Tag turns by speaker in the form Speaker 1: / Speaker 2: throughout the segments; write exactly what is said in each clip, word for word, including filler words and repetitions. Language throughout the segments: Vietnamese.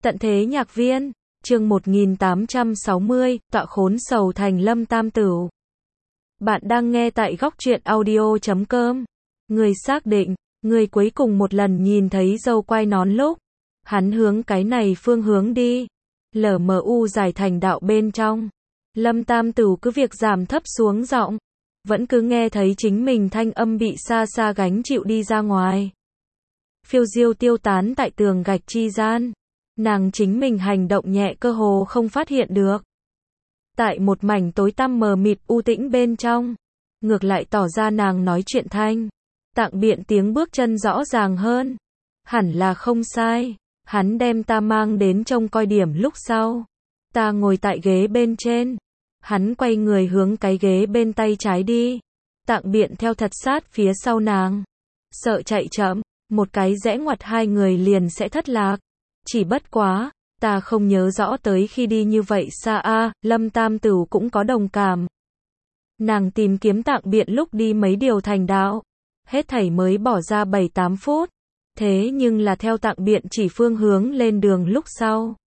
Speaker 1: Tận thế nhạc viên, chương một nghìn tám trăm sáu mươi, tọa khốn sầu thành Lâm Tam Tửu. Bạn đang nghe tại góc truyện audio chấm com. Người xác định, người cuối cùng một lần nhìn thấy dâu quai nón lúc, hắn hướng cái này phương hướng đi. Lờ mờ u giải thành đạo bên trong. Lâm Tam Tửu cứ việc giảm thấp xuống giọng, vẫn cứ nghe thấy chính mình thanh âm bị xa xa gánh chịu đi ra ngoài. Phiêu diêu tiêu tán tại tường gạch chi gian. Nàng chính mình hành động nhẹ cơ hồ không phát hiện được. Tại một mảnh tối tăm mờ mịt u tĩnh bên trong, ngược lại tỏ ra nàng nói chuyện thanh. Tạng biện tiếng bước chân rõ ràng hơn. Hẳn là không sai, hắn đem ta mang đến trông coi điểm lúc sau. Ta ngồi tại ghế bên trên. Hắn quay người hướng cái ghế bên tay trái đi. Tạng biện theo thật sát phía sau nàng. Sợ chạy chậm, một cái rẽ ngoặt hai người liền sẽ thất lạc. Chỉ bất quá, ta không nhớ rõ tới khi đi như vậy xa a. Lâm Tam Tửu cũng có đồng cảm. Nàng tìm kiếm tạng biện lúc đi mấy điều thành đạo, hết thảy mới bỏ ra bảy tám phút. Thế nhưng là theo tạng biện chỉ phương hướng lên đường lúc sau,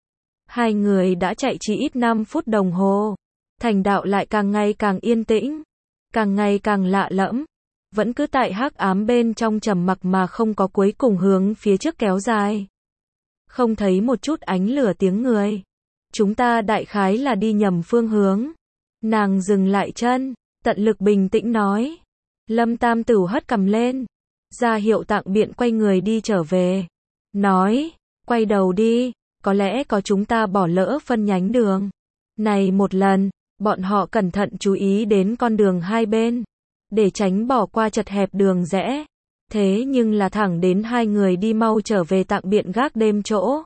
Speaker 1: hai người đã chạy chỉ ít năm phút đồng hồ. Thành đạo lại càng ngày càng yên tĩnh, càng ngày càng lạ lẫm, vẫn cứ tại hắc ám bên trong trầm mặc mà không có cuối cùng hướng phía trước kéo dài. Không thấy một chút ánh lửa tiếng người. Chúng ta đại khái là đi nhầm phương hướng. Nàng dừng lại chân, tận lực bình tĩnh nói. Lâm Tam Tửu hất cằm lên, ra hiệu tạng biện quay người đi trở về. Nói, quay đầu đi, có lẽ có chúng ta bỏ lỡ phân nhánh đường. Này một lần, bọn họ cẩn thận chú ý đến con đường hai bên, để tránh bỏ qua chật hẹp đường rẽ. Thế nhưng là thẳng đến hai người đi mau trở về tạng biện gác đêm chỗ.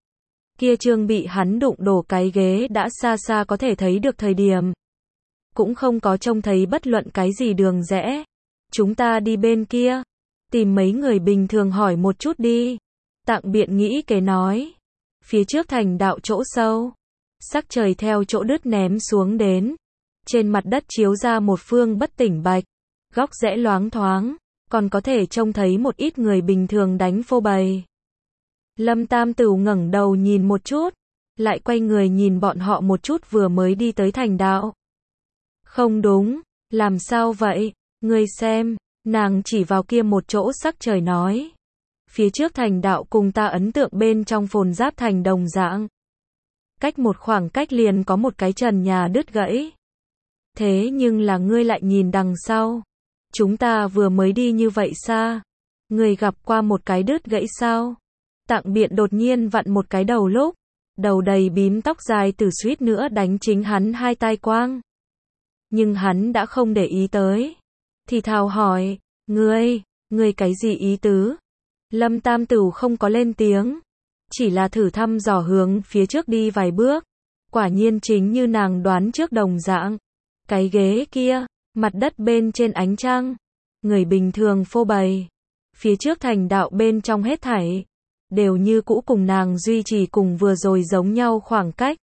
Speaker 1: Kia trương bị hắn đụng đổ cái ghế đã xa xa có thể thấy được thời điểm. Cũng không có trông thấy bất luận cái gì đường rẽ. Chúng ta đi bên kia. Tìm mấy người bình thường hỏi một chút đi. Tạng biện nghĩ kế nói. Phía trước thành đạo chỗ sâu. Sắc trời theo chỗ đứt ném xuống đến. Trên mặt đất chiếu ra một phương bất tỉnh bạch. Góc rẽ loáng thoáng. Còn có thể trông thấy một ít người bình thường đánh phô bày. Lâm Tam Tửu ngẩng đầu nhìn một chút, lại quay người nhìn bọn họ một chút vừa mới đi tới thành đạo. Không đúng, làm sao vậy, ngươi xem, nàng chỉ vào kia một chỗ sắc trời nói. Phía trước thành đạo cùng ta ấn tượng bên trong phồn giáp thành đồng dạng. Cách một khoảng cách liền có một cái trần nhà đứt gãy. Thế nhưng là ngươi lại nhìn đằng sau. Chúng ta vừa mới đi như vậy xa. Người gặp qua một cái đứt gãy sao? Tạng biện đột nhiên vặn một cái đầu lúc. Đầu đầy bím tóc dài từ suýt nữa đánh chính hắn hai tai quang. Nhưng hắn đã không để ý tới. Thì thào hỏi, ngươi, ngươi cái gì ý tứ? Lâm Tam Tửu không có lên tiếng. Chỉ là thử thăm dò hướng phía trước đi vài bước. Quả nhiên chính như nàng đoán trước đồng dạng. Cái ghế kia. Mặt đất bên trên ánh trăng, người bình thường phô bày, phía trước thành đạo bên trong hết thảy, đều như cũ cùng nàng duy trì cùng vừa rồi giống nhau khoảng cách.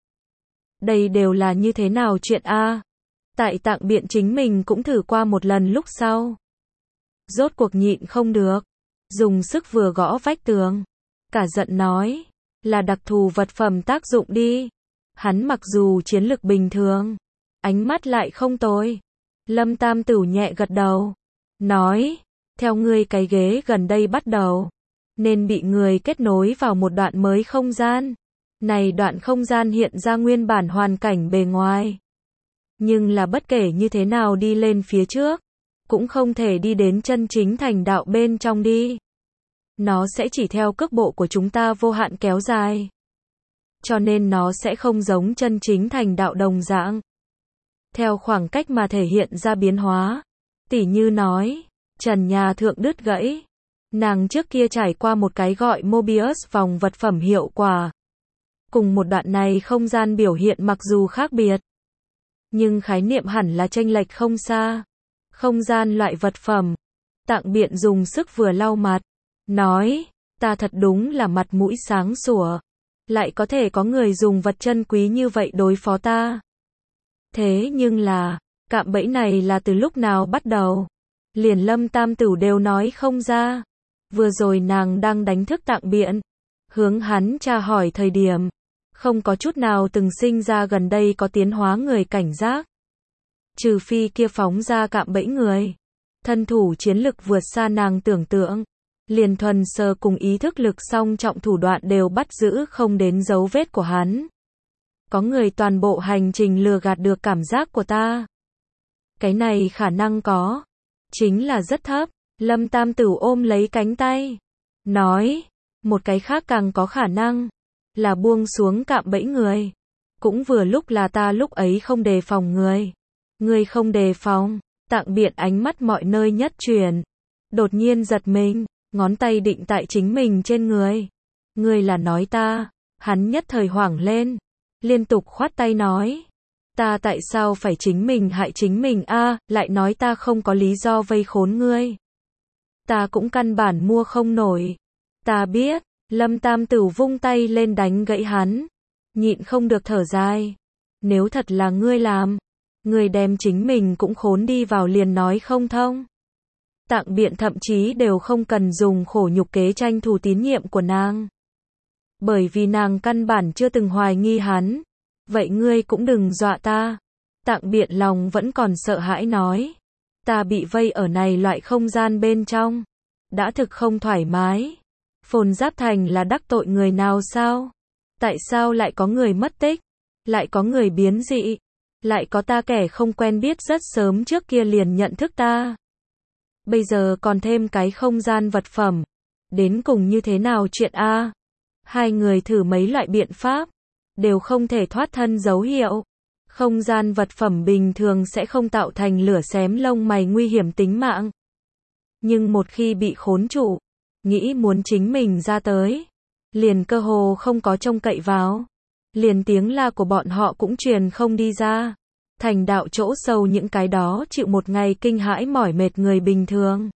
Speaker 1: Đây đều là như thế nào chuyện a? Tại tạng biện chính mình cũng thử qua một lần lúc sau. Rốt cuộc nhịn không được, dùng sức vừa gõ vách tường, cả giận nói, là đặc thù vật phẩm tác dụng đi. Hắn mặc dù chiến lực bình thường, ánh mắt lại không tồi. Lâm Tam Tửu nhẹ gật đầu, nói, theo ngươi cái ghế gần đây bắt đầu, nên bị người kết nối vào một đoạn mới không gian. Này đoạn không gian hiện ra nguyên bản hoàn cảnh bề ngoài. Nhưng là bất kể như thế nào đi lên phía trước, cũng không thể đi đến chân chính thành đạo bên trong đi. Nó sẽ chỉ theo cước bộ của chúng ta vô hạn kéo dài. Cho nên nó sẽ không giống chân chính thành đạo đồng dạng. Theo khoảng cách mà thể hiện ra biến hóa. Tỉ như nói, trần nhà thượng đứt gãy. Nàng trước kia trải qua một cái gọi Mobius vòng vật phẩm hiệu quả. Cùng một đoạn này không gian biểu hiện mặc dù khác biệt. Nhưng khái niệm hẳn là chênh lệch không xa. Không gian loại vật phẩm. Tạng biện dùng sức vừa lau mặt. Nói, ta thật đúng là mặt mũi sáng sủa. Lại có thể có người dùng vật chân quý như vậy đối phó ta. Thế nhưng là, cạm bẫy này là từ lúc nào bắt đầu? Liền Lâm Tam Tửu đều nói không ra. Vừa rồi nàng đang đánh thức tạng biện. hướng hắn tra hỏi thời điểm, không có chút nào từng sinh ra gần đây có tiến hóa người cảnh giác. Trừ phi kia phóng ra cạm bẫy người. Thân thủ chiến lực vượt xa nàng tưởng tượng. Liền thuần sơ cùng ý thức lực song trọng thủ đoạn đều bắt giữ không đến dấu vết của hắn. Có người toàn bộ hành trình lừa gạt được cảm giác của ta. Cái này khả năng có. Chính là rất thấp. Lâm Tam Tử ôm lấy cánh tay. Nói. Một cái khác càng có khả năng. Là buông xuống cạm bẫy người. Cũng vừa lúc là ta lúc ấy không đề phòng người. Người không đề phòng. Tạng Biện ánh mắt mọi nơi nhất chuyển. Đột nhiên giật mình. Ngón tay định tại chính mình trên người. Người là nói ta. Hắn nhất thời hoảng lên. Liên tục khoát tay nói. Ta tại sao phải chính mình hại chính mình a à, lại nói ta không có lý do vây khốn ngươi. Ta cũng căn bản mua không nổi. Ta biết. Lâm Tam Tử vung tay lên đánh gãy hắn. Nhịn không được thở dài. Nếu thật là ngươi làm. Ngươi đem chính mình cũng khốn đi vào liền nói không thông. Tạng Biện thậm chí đều không cần dùng khổ nhục kế tranh thủ tín nhiệm của nàng. Bởi vì nàng căn bản chưa từng hoài nghi hắn. Vậy ngươi cũng đừng dọa ta. Tạng Biện lòng vẫn còn sợ hãi nói. Ta bị vây ở này loại không gian bên trong. Đã thực không thoải mái. Phồn Giáp Thành là đắc tội người nào sao? Tại sao lại có người mất tích? Lại có người biến dị? Lại có ta kẻ không quen biết rất sớm trước kia liền nhận thức ta? Bây giờ còn thêm cái không gian vật phẩm. Đến cùng như thế nào chuyện a? Hai người thử mấy loại biện pháp. Đều không thể thoát thân dấu hiệu. Không gian vật phẩm bình thường sẽ không tạo thành lửa xém lông mày nguy hiểm tính mạng. Nhưng một khi bị khốn trụ, nghĩ muốn chính mình ra tới, liền cơ hồ không có trông cậy vào. Liền tiếng la của bọn họ cũng truyền không đi ra. Thành đạo chỗ sâu những cái đó chịu một ngày kinh hãi mỏi mệt người bình thường.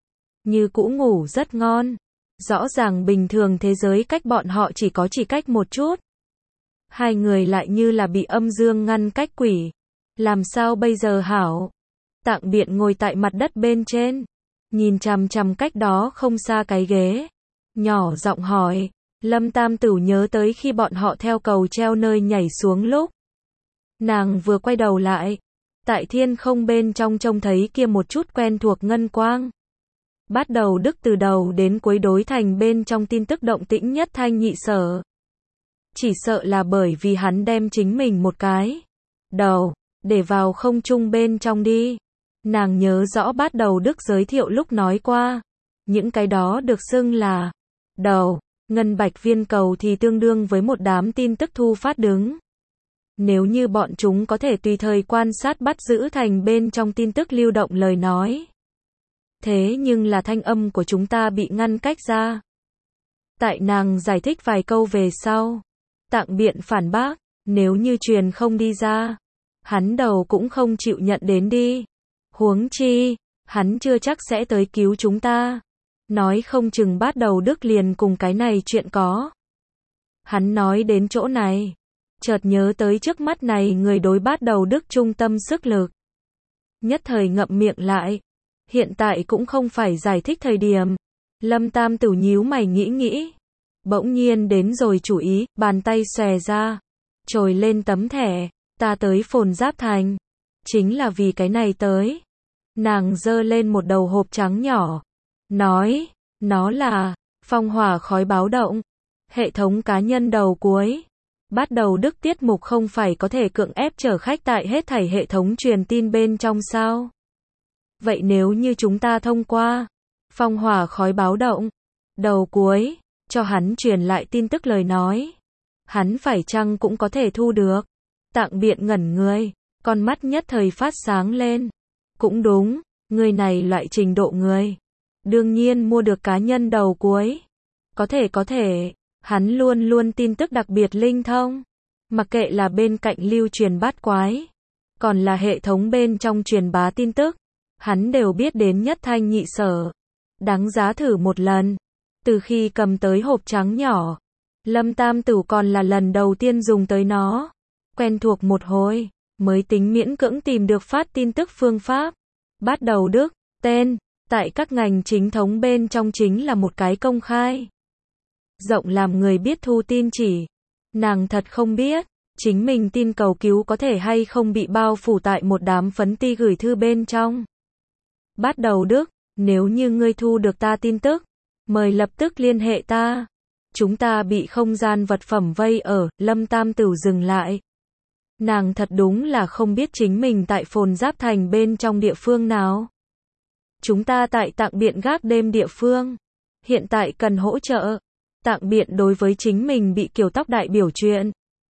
Speaker 1: Như cũ ngủ rất ngon. Rõ ràng bình thường thế giới cách bọn họ chỉ có chỉ cách một chút. Hai người lại như là bị âm dương ngăn cách quỷ. Làm sao bây giờ hảo? Tạng Biện ngồi tại mặt đất bên trên. Nhìn chằm chằm cách đó không xa cái ghế. Nhỏ giọng hỏi. Lâm Tam Tử nhớ tới khi bọn họ theo cầu treo nơi nhảy xuống lúc. Nàng vừa quay đầu lại. Tại thiên không bên trong trông thấy kia một chút quen thuộc ngân quang. Bắt đầu Đức từ đầu đến cuối đối thành bên trong tin tức động tĩnh nhất thanh nhị sở. Chỉ sợ là bởi vì hắn đem chính mình một cái đầu để vào không trung bên trong đi. Nàng nhớ rõ bắt đầu Đức giới thiệu lúc nói qua. Những cái đó được xưng là đầu, ngân bạch viên cầu thì tương đương với một đám tin tức thu phát đứng. Nếu như bọn chúng có thể tùy thời quan sát bắt giữ thành bên trong tin tức lưu động lời nói. Thế nhưng là thanh âm của chúng ta bị ngăn cách ra. Tại nàng giải thích vài câu về sau. Tạng Biện phản bác, nếu như truyền không đi ra. Hắn đầu cũng không chịu nhận đến đi. Huống chi, hắn chưa chắc sẽ tới cứu chúng ta. Nói không chừng bắt đầu Đức liền cùng cái này chuyện có. Hắn nói đến chỗ này. Chợt nhớ tới trước mắt này người đối bắt đầu Đức trung tâm sức lực. Nhất thời ngậm miệng lại. Hiện tại cũng không phải giải thích thời điểm. Lâm Tam Tử nhíu mày nghĩ nghĩ. Bỗng nhiên đến rồi chủ ý, bàn tay xòe ra. Trồi lên tấm thẻ. Ta tới Phồn Giáp Thành. Chính là vì cái này tới. Nàng giơ lên một đầu hộp trắng nhỏ. Nói, nó là phong hỏa khói báo động. Hệ thống cá nhân đầu cuối. Bắt đầu Đức tiết mục không phải có thể cưỡng ép chở khách tại hết thảy hệ thống truyền tin bên trong sao? Vậy nếu như chúng ta thông qua phong hỏa khói báo động, đầu cuối, cho hắn truyền lại tin tức lời nói. Hắn phải chăng cũng có thể thu được? Tạng Biện ngẩn người, con mắt nhất thời phát sáng lên. Cũng đúng, người này loại trình độ người. Đương nhiên mua được cá nhân đầu cuối. Có thể có thể, hắn luôn luôn tin tức đặc biệt linh thông. Mặc kệ là bên cạnh lưu truyền bát quái, còn là hệ thống bên trong truyền bá tin tức. Hắn đều biết đến nhất thanh nhị sở. Đáng giá thử một lần. Từ khi cầm tới hộp trắng nhỏ, Lâm Tam Tử còn là lần đầu tiên dùng tới nó. Quen thuộc một hồi, mới tính miễn cưỡng tìm được phát tin tức phương pháp. Bắt đầu Đức, tên, tại các ngành chính thống bên trong chính là một cái công khai. rộng làm người biết thu tin chỉ. Nàng thật không biết, chính mình tin cầu cứu có thể hay không bị bao phủ tại một đám phấn ti gửi thư bên trong. Bắt đầu Đức, nếu như ngươi thu được ta tin tức, mời lập tức liên hệ ta. Chúng ta bị không gian vật phẩm vây ở, Lâm Tam Tửu dừng lại. Nàng thật đúng là không biết chính mình tại Phồn Giáp Thành bên trong địa phương nào. Chúng ta tại Tạng Biện gác đêm địa phương. Hiện tại cần hỗ trợ. Tạng Biện đối với chính mình bị kiểu tóc đại biểu chuyện.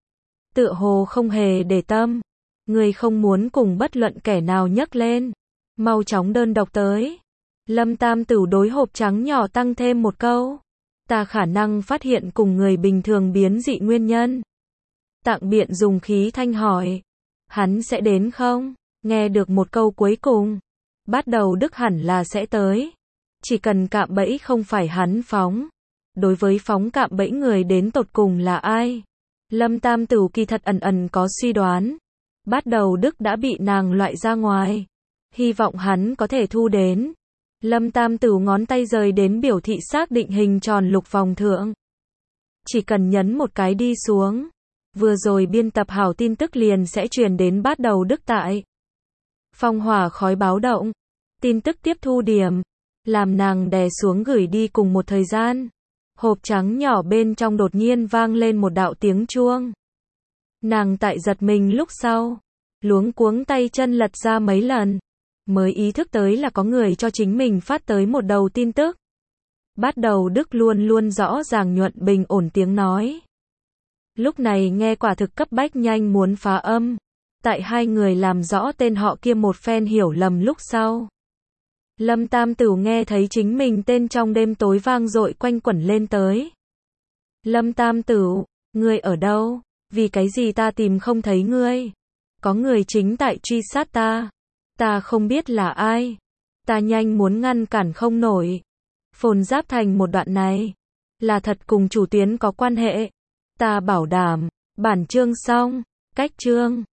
Speaker 1: Tựa hồ không hề để tâm. Người không muốn cùng bất luận kẻ nào nhắc lên. Mau chóng đơn độc tới. Lâm Tam Tửu đối hộp trắng nhỏ tăng thêm một câu. Ta khả năng phát hiện cùng người bình thường biến dị nguyên nhân. Tạng Biện dùng khí thanh hỏi. Hắn sẽ đến không? Nghe được một câu cuối cùng. Bắt đầu Đức hẳn là sẽ tới. Chỉ cần cạm bẫy không phải hắn phóng. Đối với phóng cạm bẫy người đến tột cùng là ai? Lâm Tam Tửu kỳ thật ẩn ẩn có suy đoán. Bắt đầu Đức đã bị nàng loại ra ngoài. Hy vọng hắn có thể thu đến. Lâm Tam Tửu ngón tay rời đến biểu thị xác định hình tròn lục vòng thượng. Chỉ cần nhấn một cái đi xuống. Vừa rồi biên tập hảo tin tức liền sẽ truyền đến Bát Đầu Đức tại. Phong hỏa khói báo động. Tin tức tiếp thu điểm. Làm nàng đè xuống gửi đi cùng một thời gian. Hộp trắng nhỏ bên trong đột nhiên vang lên một đạo tiếng chuông. Nàng tại giật mình lúc sau. Luống cuống tay chân lật ra mấy lần. Mới ý thức tới là có người cho chính mình phát tới một đầu tin tức. Bắt đầu Đức luôn luôn rõ ràng nhuận bình ổn tiếng nói. Lúc này nghe quả thực cấp bách nhanh muốn phá âm. Tại hai người làm rõ tên họ kia một phen hiểu lầm lúc sau. Lâm Tam Tửu nghe thấy chính mình tên trong đêm tối vang dội quanh quẩn lên tới. Lâm Tam Tửu, ngươi ở đâu? Vì cái gì ta tìm không thấy ngươi? Có người chính tại truy sát ta. Ta không biết là ai. Ta nhanh muốn ngăn cản không nổi. Phồn Giáp Thành một đoạn này. Là thật cùng chủ tuyến có quan hệ. Ta bảo đảm. Bản chương xong. Cách chương.